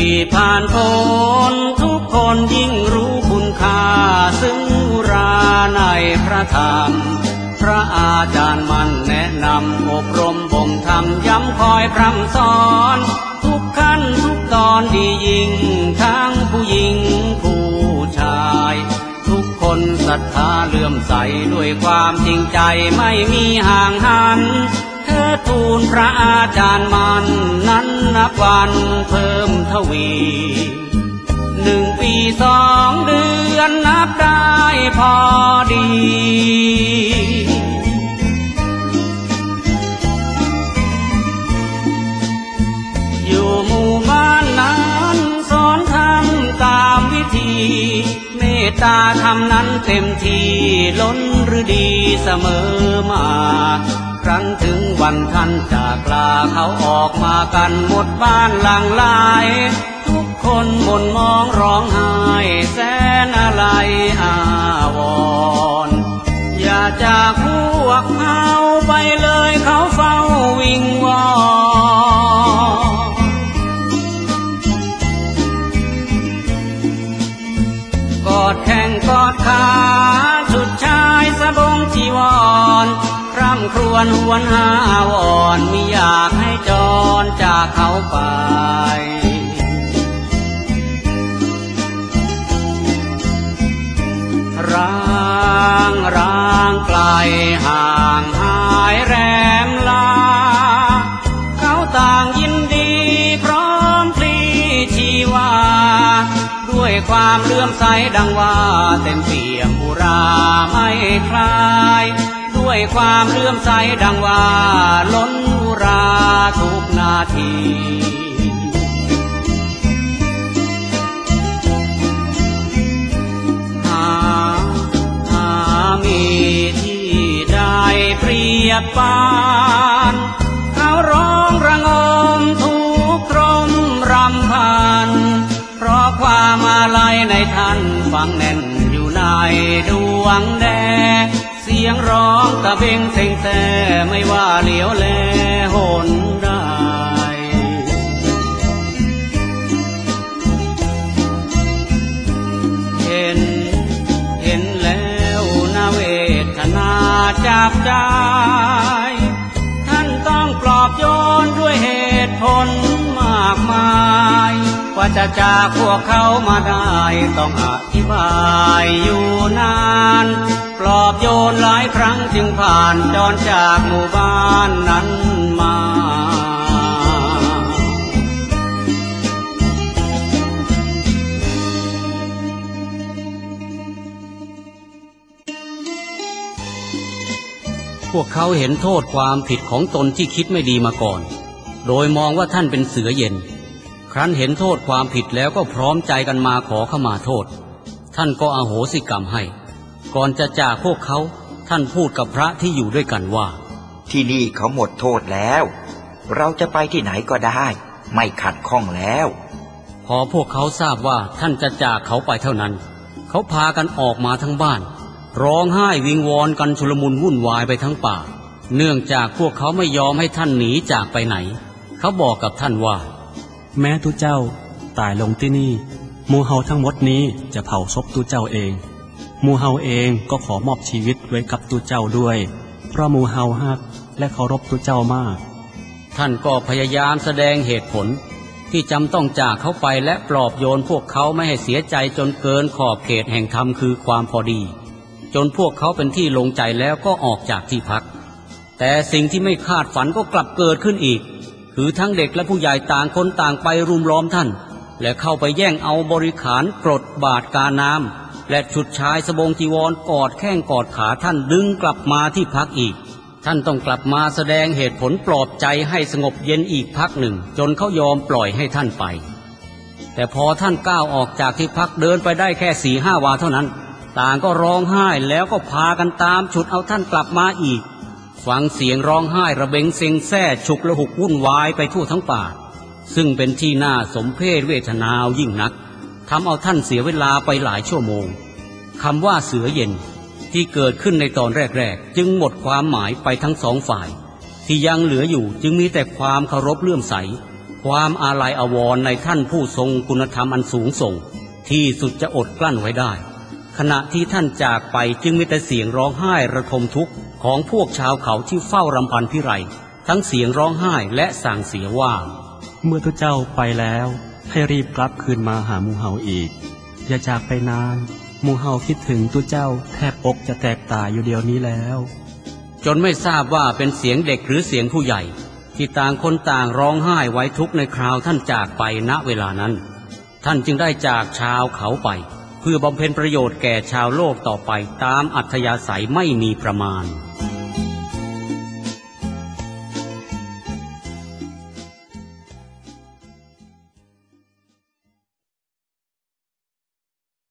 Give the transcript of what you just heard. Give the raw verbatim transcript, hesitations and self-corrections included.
ผ่านพ้นทุกคนยิ่งรู้คุณค่าซึ่งราในพระธรรมพระอาจารย์มั่นแนะนำอบรมบ่มธรรมย้ำคอยพร่ำสอนทุกขั้นทุกตอนดียิ่งทั้งผู้หญิงผู้ชายทุกคนศรัทธาเลื่อมใสด้วยความจริงใจไม่มีห่างหันเธอทูลพระอาจารย์มั่นนั้นนับวันเพิ่มทวีหนึ่งปีสองเดือนนับได้พอดีอยู่หมู่บ้านนั้นสอนทำตามวิธีเมตตาธรรมนั้นเต็มที่ล้นหรือดีเสมอมาครั้นถึงวันท่านจากลาเขาออกมากันหมดบ้านหลังไหลทุกคนหม่นมองร้องไห้แสนอะไรอาวรณ์อย่าจากพวกเขาไปเลยเขาเฝ้าวิงวอนกอดแข้งกอดขาชุดชายสบงจีวรคร่ำครวญหวนหาวอนมิอยากให้จรจากเขาไปร้างร้างไกลห่างหายแรมลาเขาต่างยินดีพร้อมพลีชีวาด้วยความเลื่อมใสดังว่าเต็มเปี่ยมอุราไม่คลายด้วยความเลื่อมใสดังว่าล้นอุราทุกนาทีหาหามีที่ได้เปรียบปานเขาร้องระงมทุกข์รมรำพันเพราะความอาลัยในท่านฝังแน่นอยู่ในดวงแดเสียงร้องตะเบงเซ็งแซ่ไม่ว่าเหลียวแลหนได้เห็นเห็นแล้วน่าเวทนาจับใจท่านต้องปลอบโยนด้วยเหตุผลมากมายกว่าจะจากพวกเขามาได้ต้องอธิบายอยู่นานปลอบโยนหลายครั้งจึงผ่านจรจากหมู่บ้านนั้นมาพวกเขาเห็นโทษความผิดของตนที่คิดไม่ดีมาก่อนโดยมองว่าท่านเป็นเสือเย็นครั้นเห็นโทษความผิดแล้วก็พร้อมใจกันมาขอขมาโทษท่านก็อโหสิกรรมให้ก่อนจะจากพวกเขาท่านพูดกับพระที่อยู่ด้วยกันว่าที่นี่เขาหมดโทษแล้วเราจะไปที่ไหนก็ได้ไม่ขัดข้องแล้วพอพวกเขาทราบว่าท่านจะจากเขาไปเท่านั้นเขาพากันออกมาทั้งบ้านร้องไห้วิงวอนกันชุลมุนวุ่นวายไปทั้งป่าเนื่องจากพวกเขาไม่ยอมให้ท่านหนีจากไปไหนเขาบอกกับท่านว่าแม้ตุเจ้าตายลงที่นี่หมู่เฮาทั้งหมดนี้จะเผาศพตุเจ้าเองหมู่เฮาเองก็ขอมอบชีวิตไว้กับตุเจ้าด้วยเพราะหมู่เฮาฮักและเคารพตุเจ้ามากท่านก็พยายามแสดงเหตุผลที่จำต้องจากเขาไปและปลอบโยนพวกเขาไม่ให้เสียใจจนเกินขอบเขตแห่งธรรมคือความพอดีจนพวกเขาเป็นที่ลงใจแล้วก็ออกจากที่พักแต่สิ่งที่ไม่คาดฝันก็กลับเกิดขึ้นอีกคือทั้งเด็กและผู้ใหญ่ต่างคนต่างไปรุมล้อมท่านและเข้าไปแย่งเอาบริขารกรดบาทกาน้ำและฉุดชายสบงจีวรกอดแข้งกอดขาท่านดึงกลับมาที่พักอีกท่านต้องกลับมาแสดงเหตุผลปลอบใจให้สงบเย็นอีกพักหนึ่งจนเขายอมปล่อยให้ท่านไปแต่พอท่านก้าวออกจากที่พักเดินไปได้แค่สี่ห้าวาเท่านั้นต่างก็ร้องไห้แล้วก็พากันตามฉุดเอาท่านกลับมาอีกฟังเสียงร้องไห้ระเบงเซ็งแซ่ฉุกละหุกวุ่นวายไปทั่วทั้งป่าซึ่งเป็นที่น่าสมเพชเวทนายิ่งนักทำเอาท่านเสียเวลาไปหลายชั่วโมงคำว่าเสือเย็นที่เกิดขึ้นในตอนแรกๆจึงหมดความหมายไปทั้งสองฝ่ายที่ยังเหลืออยู่จึงมีแต่ความเคารพเลื่อมใสความอาลัยอาวรณ์ในท่านผู้ทรงคุณธรรมอันสูงส่งที่สุดจะอดกลั้นไว้ได้ขณะที่ท่านจากไปจึงมีแต่เสียงร้องไห้ระทมทุกข์ของพวกชาวเขาที่เฝ้ารำพันพิไรทั้งเสียงร้องไห้และสั่งเสียว่าเมื่อทุกเจ้าไปแล้วให้รีบกลับคืนมาหาหมู่เฮาอีกอย่าจากไปนานหมู่เฮาคิดถึงทุกเจ้าแทบอกจะแตกตายอยู่เดียวนี้แล้วจนไม่ทราบว่าเป็นเสียงเด็กหรือเสียงผู้ใหญ่ที่ต่างคนต่างร้องไห้ไว้ทุกข์ในคราวท่านจากไปณเวลานั้นท่านจึงได้จากชาวเขาไปเพื่อบำเพ็ญประโยชน์แก่ชาวโลกต่อไปตามอัธยาศัยไม่มีประมาณ